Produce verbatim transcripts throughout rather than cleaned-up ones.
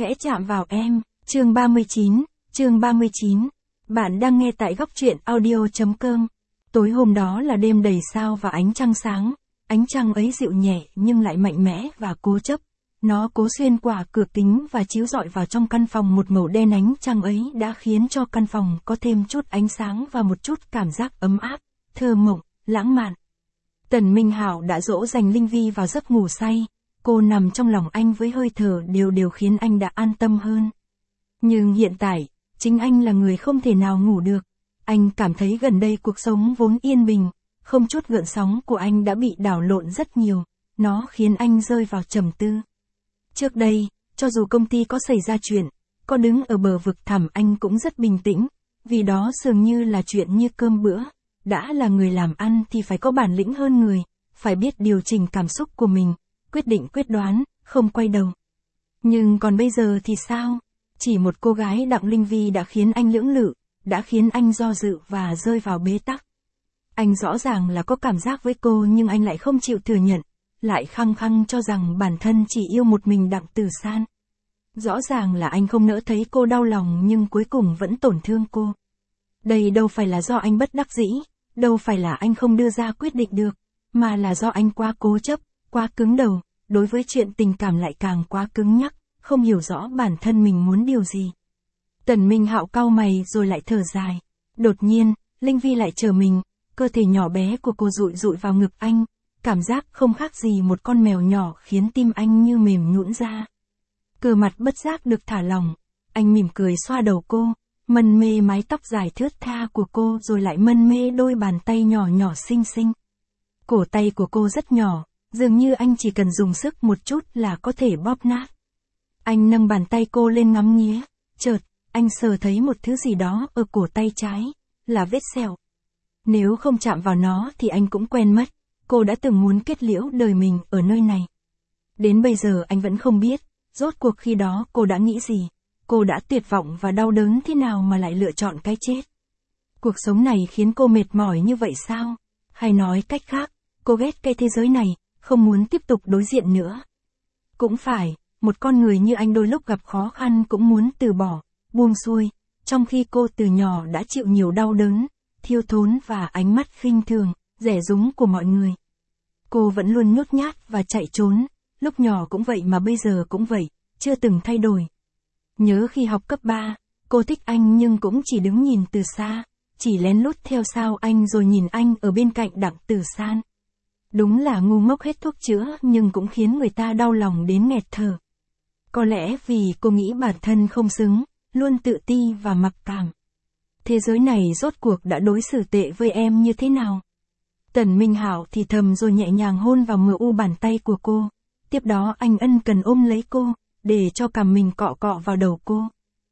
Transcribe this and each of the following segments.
khẽ chạm vào em, chương ba mươi chín, chương ba mươi chín. Bạn đang nghe tại góc truyện audio chấm com. Tối hôm đó là đêm đầy sao và ánh trăng sáng, ánh trăng ấy dịu nhẹ nhưng lại mạnh mẽ và cố chấp. Nó cố xuyên qua cửa kính và chiếu rọi vào trong căn phòng một màu đen, ánh trăng ấy đã khiến cho căn phòng có thêm chút ánh sáng và một chút cảm giác ấm áp, thơ mộng, lãng mạn. Tần Minh Hạo đã dỗ dành Linh Vi vào giấc ngủ say, cô nằm trong lòng anh với hơi thở đều đều khiến anh đã an tâm hơn. Nhưng hiện tại, chính anh là người không thể nào ngủ được. Anh cảm thấy gần đây cuộc sống vốn yên bình, không chút gợn sóng của anh đã bị đảo lộn rất nhiều, nó khiến anh rơi vào trầm tư. Trước đây, cho dù công ty có xảy ra chuyện, có đứng ở bờ vực thẳm anh cũng rất bình tĩnh, vì đó dường như là chuyện như cơm bữa. Đã là người làm ăn thì phải có bản lĩnh hơn người, phải biết điều chỉnh cảm xúc của mình, quyết định quyết đoán, không quay đầu. Nhưng còn bây giờ thì sao? Chỉ một cô gái Đặng Linh Vi đã khiến anh lưỡng lự, đã khiến anh do dự và rơi vào bế tắc. Anh rõ ràng là có cảm giác với cô nhưng anh lại không chịu thừa nhận, lại khăng khăng cho rằng bản thân chỉ yêu một mình Đặng Tử San. Rõ ràng là anh không nỡ thấy cô đau lòng nhưng cuối cùng vẫn tổn thương cô. Đây đâu phải là do anh bất đắc dĩ, đâu phải là anh không đưa ra quyết định được, mà là do anh quá cố chấp, quá cứng đầu, đối với chuyện tình cảm lại càng quá cứng nhắc, không hiểu rõ bản thân mình muốn điều gì. Tần Minh Hạo cau mày rồi lại thở dài. Đột nhiên, Linh Vi lại chờ mình, cơ thể nhỏ bé của cô dụi dụi vào ngực anh, cảm giác không khác gì một con mèo nhỏ khiến tim anh như mềm nhũn ra. Cơ mặt bất giác được thả lỏng, anh mỉm cười xoa đầu cô, mân mê mái tóc dài thướt tha của cô rồi lại mân mê đôi bàn tay nhỏ nhỏ xinh xinh. Cổ tay của cô rất nhỏ, dường như anh chỉ cần dùng sức một chút là có thể bóp nát. Anh nâng bàn tay cô lên ngắm nghía, chợt, anh sờ thấy một thứ gì đó ở cổ tay trái, là vết sẹo. Nếu không chạm vào nó thì anh cũng quên mất, cô đã từng muốn kết liễu đời mình ở nơi này. Đến bây giờ anh vẫn không biết, rốt cuộc khi đó cô đã nghĩ gì, cô đã tuyệt vọng và đau đớn thế nào mà lại lựa chọn cái chết. Cuộc sống này khiến cô mệt mỏi như vậy sao? Hay nói cách khác, cô ghét cái thế giới này, không muốn tiếp tục đối diện nữa. Cũng phải, một con người như anh đôi lúc gặp khó khăn cũng muốn từ bỏ, buông xuôi, trong khi cô từ nhỏ đã chịu nhiều đau đớn, thiêu thốn và ánh mắt khinh thường, rẻ rúng của mọi người. Cô vẫn luôn nhút nhát và chạy trốn, lúc nhỏ cũng vậy mà bây giờ cũng vậy, chưa từng thay đổi. Nhớ khi học cấp ba, cô thích anh nhưng cũng chỉ đứng nhìn từ xa, chỉ lén lút theo sau anh rồi nhìn anh ở bên cạnh Đặng Tử San. Đúng là ngu ngốc hết thuốc chữa nhưng cũng khiến người ta đau lòng đến nghẹt thở. Có lẽ vì cô nghĩ bản thân không xứng, luôn tự ti và mặc cảm. Thế giới này rốt cuộc đã đối xử tệ với em như thế nào? Tần Minh Hạo thì thầm rồi nhẹ nhàng hôn vào mờ u bàn tay của cô. Tiếp đó anh ân cần ôm lấy cô, để cho cằm mình cọ cọ vào đầu cô.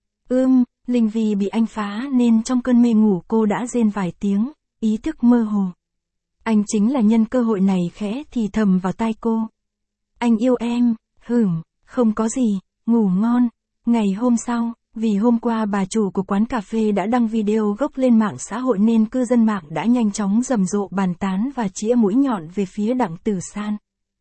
Ưm, Linh Vi bị anh phá nên trong cơn mê ngủ cô đã rên vài tiếng, ý thức mơ hồ. Anh chính là nhân cơ hội này khẽ thì thầm vào tai cô. Anh yêu em, hửm, không có gì, ngủ ngon. Ngày hôm sau, vì hôm qua bà chủ của quán cà phê đã đăng video gốc lên mạng xã hội nên cư dân mạng đã nhanh chóng rầm rộ bàn tán và chĩa mũi nhọn về phía Đặng Tử San.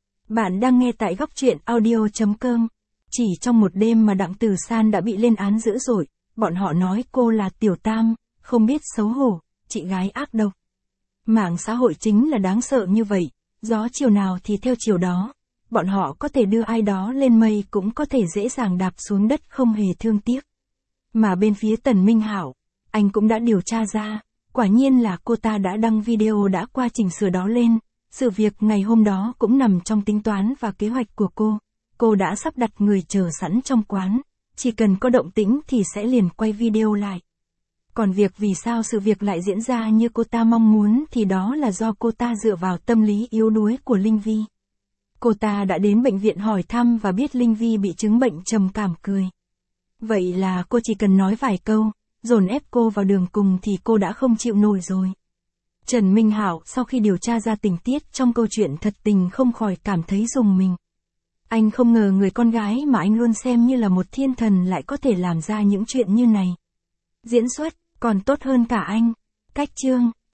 Bạn đang nghe tại góc truyện audio chấm com. Chỉ trong một đêm mà Đặng Tử San đã bị lên án dữ dội, bọn họ nói cô là tiểu tam, không biết xấu hổ, chị gái ác độc. Mạng xã hội chính là đáng sợ như vậy, gió chiều nào thì theo chiều đó, bọn họ có thể đưa ai đó lên mây cũng có thể dễ dàng đạp xuống đất không hề thương tiếc. Mà bên phía Tần Minh Hạo, anh cũng đã điều tra ra, quả nhiên là cô ta đã đăng video đã qua chỉnh sửa đó lên, sự việc ngày hôm đó cũng nằm trong tính toán và kế hoạch của cô. Cô đã sắp đặt người chờ sẵn trong quán, chỉ cần có động tĩnh thì sẽ liền quay video lại. Còn việc vì sao sự việc lại diễn ra như cô ta mong muốn thì đó là do cô ta dựa vào tâm lý yếu đuối của Linh Vi. Cô ta đã đến bệnh viện hỏi thăm và biết Linh Vi bị chứng bệnh trầm cảm cười. Vậy là cô chỉ cần nói vài câu, dồn ép cô vào đường cùng thì cô đã không chịu nổi rồi. Trần Minh Hạo sau khi điều tra ra tình tiết trong câu chuyện thật tình không khỏi cảm thấy rùng mình. Anh không ngờ người con gái mà anh luôn xem như là một thiên thần lại có thể làm ra những chuyện như này. Diễn xuất, còn tốt hơn cả anh. Cách chương.